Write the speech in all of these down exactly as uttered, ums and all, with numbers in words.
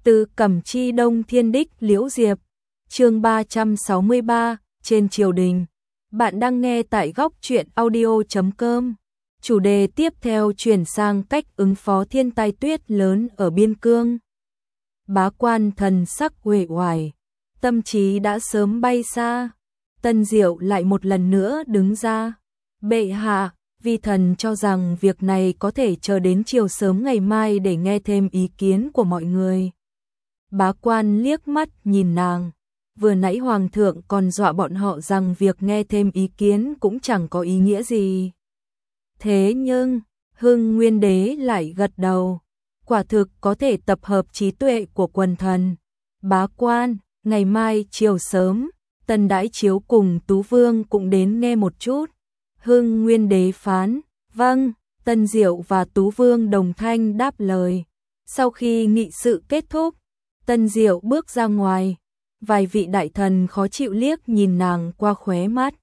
Từ Cẩm Chi Đông Thiên Đích Liễu Diệp, chương ba trăm sáu mươi ba, trên triều đình. Bạn đang nghe tại góc truyện audio chấm com. Chủ đề tiếp theo chuyển sang cách ứng phó thiên tai tuyết lớn ở biên cương. Bá Quan thần sắc uể oải, tâm trí đã sớm bay xa. Tân Diệu lại một lần nữa đứng ra. Bệ hạ, vi thần cho rằng việc này có thể chờ đến chiều sớm ngày mai để nghe thêm ý kiến của mọi người. Bá Quan liếc mắt nhìn nàng. Vừa nãy hoàng thượng còn dọa bọn họ rằng việc nghe thêm ý kiến cũng chẳng có ý nghĩa gì. Thế nhưng, Hưng Nguyên Đế lại gật đầu. Quả thực có thể tập hợp trí tuệ của quần thần. Bá Quan, ngày mai chiều sớm, Tân Đãi Chiếu cùng Tú Vương cũng đến nghe một chút. Hưng Nguyên Đế phán, vâng. Tân Diệu và Tú Vương đồng thanh đáp lời. Sau khi nghị sự kết thúc, Tân Diệu bước ra ngoài. Vài vị đại thần khó chịu liếc nhìn nàng qua khóe mắt.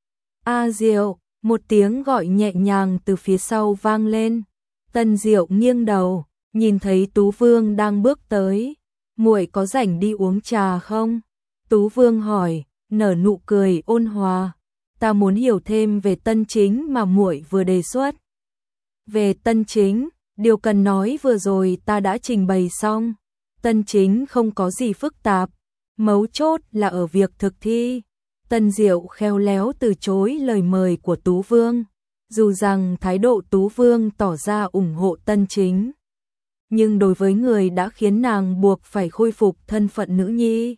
A Diệu, một tiếng gọi nhẹ nhàng từ phía sau vang lên. Tân Diệu nghiêng đầu, nhìn thấy Tú Vương đang bước tới. Muội có rảnh đi uống trà không? Tú Vương hỏi, nở nụ cười ôn hòa. Ta muốn hiểu thêm về Tân Chính mà muội vừa đề xuất. Về Tân Chính, điều cần nói vừa rồi ta đã trình bày xong. Tân Chính không có gì phức tạp, mấu chốt là ở việc thực thi. Tân Diệu khéo léo từ chối lời mời của Tú Vương, dù rằng thái độ Tú Vương tỏ ra ủng hộ Tân Chính. Nhưng đối với người đã khiến nàng buộc phải khôi phục thân phận nữ nhi,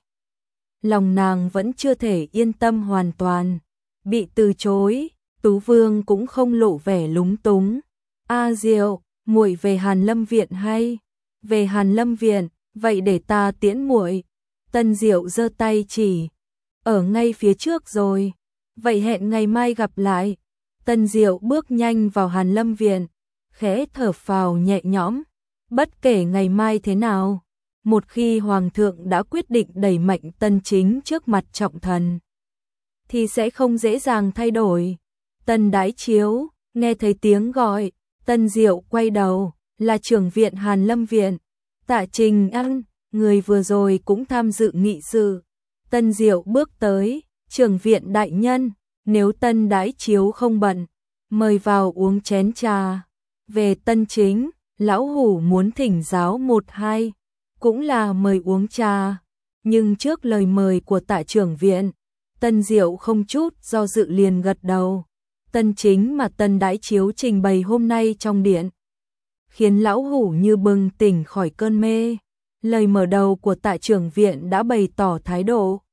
lòng nàng vẫn chưa thể yên tâm hoàn toàn. Bị từ chối, Tú Vương cũng không lộ vẻ lúng túng. A Diệu, muội về Hàn Lâm Viện hay? Về Hàn Lâm Viện, vậy để ta tiễn muội. Tân Diệu giơ tay chỉ, ở ngay phía trước rồi. Vậy hẹn ngày mai gặp lại. Tân Diệu bước nhanh vào Hàn Lâm Viện, khẽ thở phào nhẹ nhõm. Bất kể ngày mai thế nào, một khi Hoàng thượng đã quyết định đẩy mạnh Tân Chính trước mặt trọng thần, thì sẽ không dễ dàng thay đổi. Tân Đãi Chiếu, nghe thấy tiếng gọi, Tân Diệu quay đầu, là trưởng viện Hàn Lâm Viện. Tạ Trình Ân, người vừa rồi cũng tham dự nghị sự. Tân Diệu bước tới, trưởng viện đại nhân, nếu Tân Đãi Chiếu không bận, mời vào uống chén trà. Về Tân Chính, lão hủ muốn thỉnh giáo một hai, cũng là mời uống trà. Nhưng trước lời mời của tạ trưởng viện, Tân Diệu không chút do dự liền gật đầu. Tân Chính mà Tân Đãi Chiếu trình bày hôm nay trong điện, khiến lão hủ như bừng tỉnh khỏi cơn mê. Lời mở đầu của tạ trưởng viện đã bày tỏ thái độ.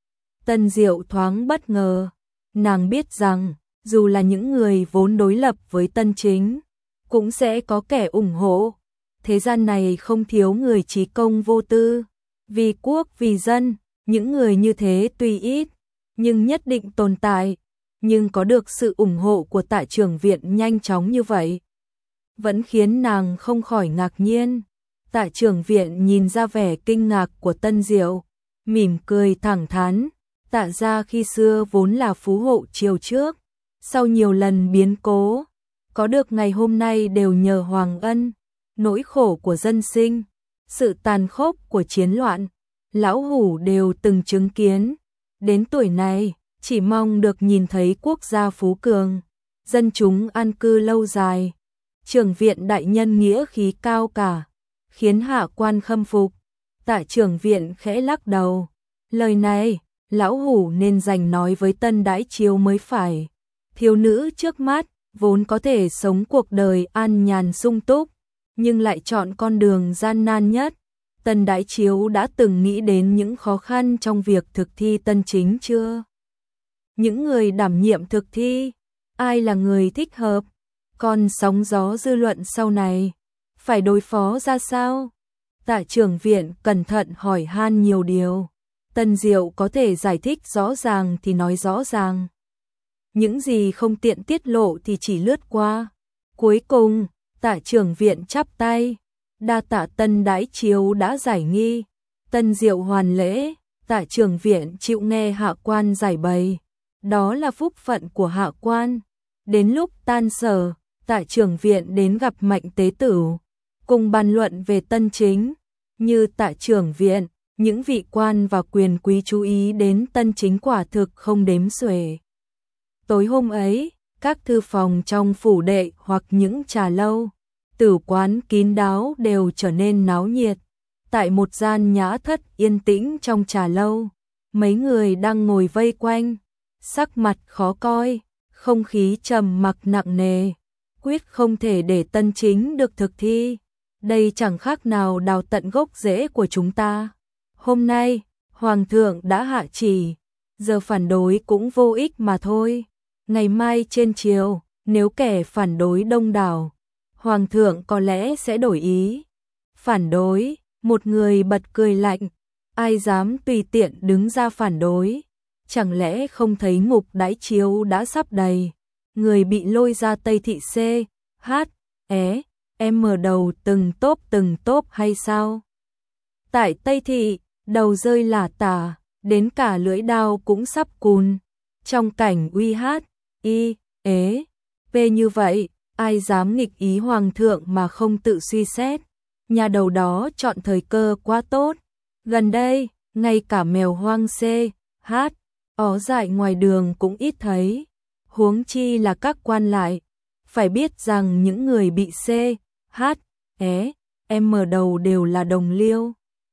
Tân Diệu thoáng bất ngờ. Nàng biết rằng, dù là những người vốn đối lập với Tân Chính, cũng sẽ có kẻ ủng hộ. Thế gian này không thiếu người trí công vô tư, vì quốc vì dân. Những người như thế tuy ít, nhưng nhất định tồn tại. Nhưng có được sự ủng hộ của tạ trưởng viện nhanh chóng như vậy, vẫn khiến nàng không khỏi ngạc nhiên. Tạ trưởng viện nhìn ra vẻ kinh ngạc của Tân Diệu, mỉm cười thẳng thắn. Tạ gia khi xưa vốn là phú hộ triều trước, sau nhiều lần biến cố, có được ngày hôm nay đều nhờ Hoàng ân. Nỗi khổ của dân sinh, sự tàn khốc của chiến loạn, lão hủ đều từng chứng kiến. Đến tuổi này, chỉ mong được nhìn thấy quốc gia phú cường, dân chúng an cư lâu dài. Trưởng viện đại nhân nghĩa khí cao cả, khiến hạ quan khâm phục. Tạ trưởng viện khẽ lắc đầu. Lời này, lão hủ nên dành nói với Tân Đãi Chiếu mới phải. Thiếu nữ trước mắt, vốn có thể sống cuộc đời an nhàn sung túc, nhưng lại chọn con đường gian nan nhất. Tân Đãi Chiếu đã từng nghĩ đến những khó khăn trong việc thực thi Tân Chính chưa? Những người đảm nhiệm thực thi, ai là người thích hợp? Còn sóng gió dư luận sau này, phải đối phó ra sao? Tạ trưởng viện cẩn thận hỏi han nhiều điều. Tân Diệu có thể giải thích rõ ràng thì nói rõ ràng. Những gì không tiện tiết lộ thì chỉ lướt qua. Cuối cùng, tạ trưởng viện chắp tay. Đa tạ Tân Đãi Chiếu đã giải nghi. Tân Diệu hoàn lễ. Tạ trưởng viện chịu nghe hạ quan giải bày. Đó là phúc phận của hạ quan. Đến lúc tan sở, tạ trưởng viện đến gặp Mạnh Tế Tử, cùng bàn luận về Tân Chính. Như Tạ trưởng viện, những vị quan và quyền quý chú ý đến Tân Chính quả thực không đếm xuể. Tối hôm ấy, các thư phòng trong phủ đệ hoặc những trà lâu, tử quán kín đáo đều trở nên náo nhiệt. Tại một gian nhã thất yên tĩnh trong trà lâu, mấy người đang ngồi vây quanh, sắc mặt khó coi, không khí trầm mặc nặng nề, quyết không thể để Tân Chính được thực thi. Đây chẳng khác nào đào tận gốc rễ của chúng ta. Hôm nay, Hoàng thượng đã hạ chỉ, giờ phản đối cũng vô ích mà thôi. Ngày mai trên triều, nếu kẻ phản đối đông đảo, Hoàng thượng có lẽ sẽ đổi ý. Phản đối, một người bật cười lạnh, ai dám tùy tiện đứng ra phản đối. Chẳng lẽ không thấy ngục đãi chiếu đã sắp đầy, người bị lôi ra Tây Thị C, H, É, em mở đầu từng tốp từng tốp hay sao? Tại Tây Thị, đầu rơi lả tả, đến cả lưỡi đao cũng sắp cùn. Trong cảnh uy hát, y, ế, p như vậy, ai dám nghịch ý Hoàng thượng mà không tự suy xét. Nhà đầu đó chọn thời cơ quá tốt. Gần đây, ngay cả mèo hoang C, H, ó dại ngoài đường cũng ít thấy. Huống chi là các quan lại. Phải biết rằng những người bị C, H, É, M mở đầu đều là đồng liêu.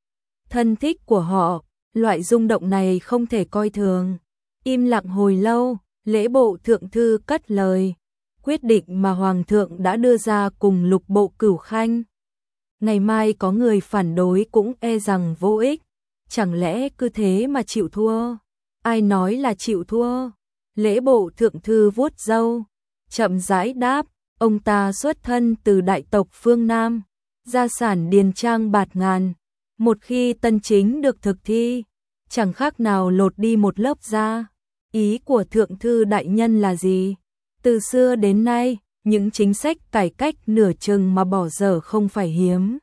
Thân thích của họ, loại rung động này không thể coi thường. Im lặng hồi lâu, lễ bộ thượng thư cất lời. Quyết định mà Hoàng thượng đã đưa ra cùng lục bộ Cửu Khanh. Ngày mai có người phản đối cũng e rằng vô ích. Chẳng lẽ cứ thế mà chịu thua? Ai nói là chịu thua? Lễ bộ thượng thư vuốt râu, chậm rãi đáp, ông ta xuất thân từ đại tộc phương Nam, gia sản điền trang bạt ngàn. Một khi Tân Chính được thực thi, chẳng khác nào lột đi một lớp da. Ý của thượng thư đại nhân là gì? Từ xưa đến nay, những chính sách cải cách nửa chừng mà bỏ dở không phải hiếm.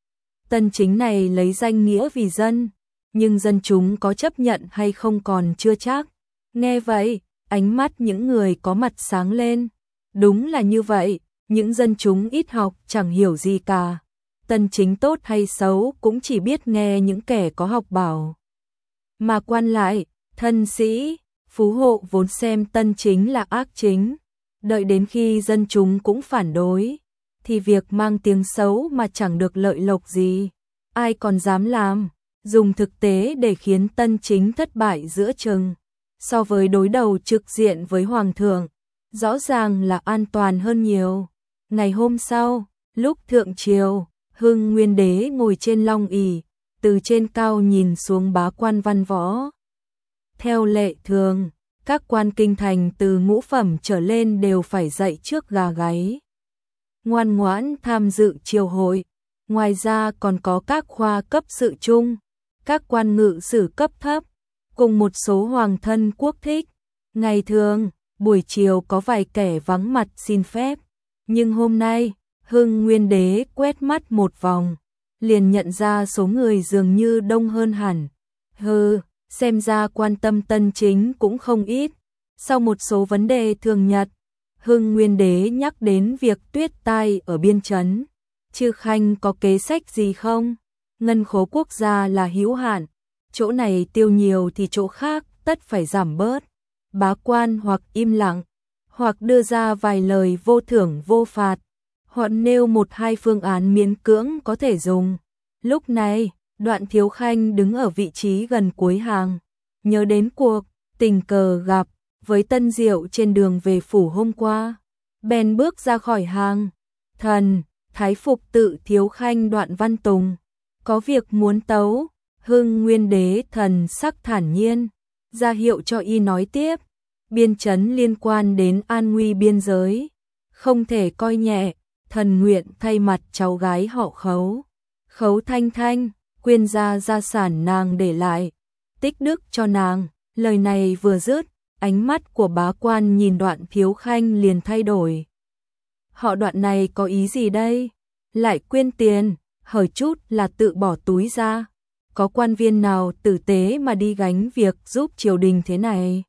Tân Chính này lấy danh nghĩa vì dân, nhưng dân chúng có chấp nhận hay không còn chưa chắc. Nghe vậy, ánh mắt những người có mặt sáng lên. Đúng là như vậy, những dân chúng ít học chẳng hiểu gì cả. Tân Chính tốt hay xấu cũng chỉ biết nghe những kẻ có học bảo. Mà quan lại, thân sĩ, phú hộ vốn xem Tân Chính là ác chính. Đợi đến khi dân chúng cũng phản đối, thì việc mang tiếng xấu mà chẳng được lợi lộc gì, ai còn dám làm, dùng thực tế để khiến Tân Chính thất bại giữa chừng. So với đối đầu trực diện với Hoàng thượng, rõ ràng là an toàn hơn nhiều. Ngày hôm sau, lúc thượng triều, Hưng Nguyên Đế ngồi trên long ỷ, từ trên cao nhìn xuống bá quan văn võ. Theo lệ thường, các quan kinh thành từ ngũ phẩm trở lên đều phải dậy trước gà gáy, ngoan ngoãn tham dự triều hội. Ngoài ra còn có các khoa cấp sự trung, các quan ngự sử cấp thấp, cùng một số hoàng thân quốc thích. Ngày thường, buổi chiều có vài kẻ vắng mặt xin phép, nhưng hôm nay, Hưng Nguyên Đế quét mắt một vòng, liền nhận ra số người dường như đông hơn hẳn. Hừ, xem ra quan tâm Tân Chính cũng không ít. Sau một số vấn đề thường nhật, Hưng Nguyên Đế nhắc đến việc tuyết tai ở biên trấn. Chư Khanh có kế sách gì không? Ngân khố quốc gia là hữu hạn, chỗ này tiêu nhiều thì chỗ khác tất phải giảm bớt. Bá quan hoặc im lặng, hoặc đưa ra vài lời vô thưởng vô phạt, hoặc nêu một hai phương án miễn cưỡng có thể dùng. Lúc này, Đoạn Thiếu Khanh đứng ở vị trí gần cuối hàng, nhớ đến cuộc tình cờ gặp với Tân Diệu trên đường về phủ hôm qua, bèn bước ra khỏi hàng. Thần, thái phục tự Thiếu Khanh Đoạn Văn Tùng, có việc muốn tấu. Hưng Nguyên Đế thần sắc thản nhiên, ra hiệu cho y nói tiếp. Biên trấn liên quan đến an nguy biên giới, không thể coi nhẹ. Thần nguyện thay mặt cháu gái họ Khấu, Khấu Thanh Thanh, quyên gia gia sản nàng để lại, tích đức cho nàng. Lời này vừa dứt, ánh mắt của bá quan nhìn Đoạn Thiếu Khanh liền thay đổi. Họ Đoạn này có ý gì đây? Lại quyên tiền, hở chút là tự bỏ túi ra. Có quan viên nào tử tế mà đi gánh việc giúp triều đình thế này?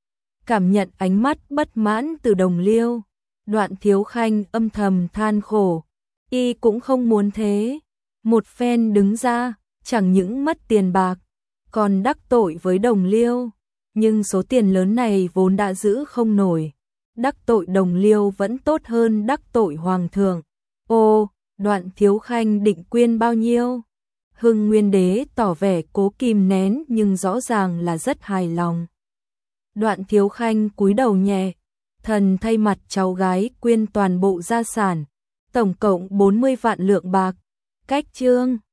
Cảm nhận ánh mắt bất mãn từ đồng liêu, Đoạn Thiếu Khanh âm thầm than khổ. Y cũng không muốn thế. Một phen đứng ra, chẳng những mất tiền bạc, còn đắc tội với Đồng Liêu, nhưng số tiền lớn này vốn đã giữ không nổi. Đắc tội Đồng Liêu vẫn tốt hơn đắc tội Hoàng thượng. Ô, Đoạn Thiếu Khanh định quyên bao nhiêu? Hưng Nguyên Đế tỏ vẻ cố kìm nén nhưng rõ ràng là rất hài lòng. Đoạn Thiếu Khanh cúi đầu nhẹ, thần thay mặt cháu gái quyên toàn bộ gia sản, tổng cộng bốn mươi vạn lượng bạc. Cách chương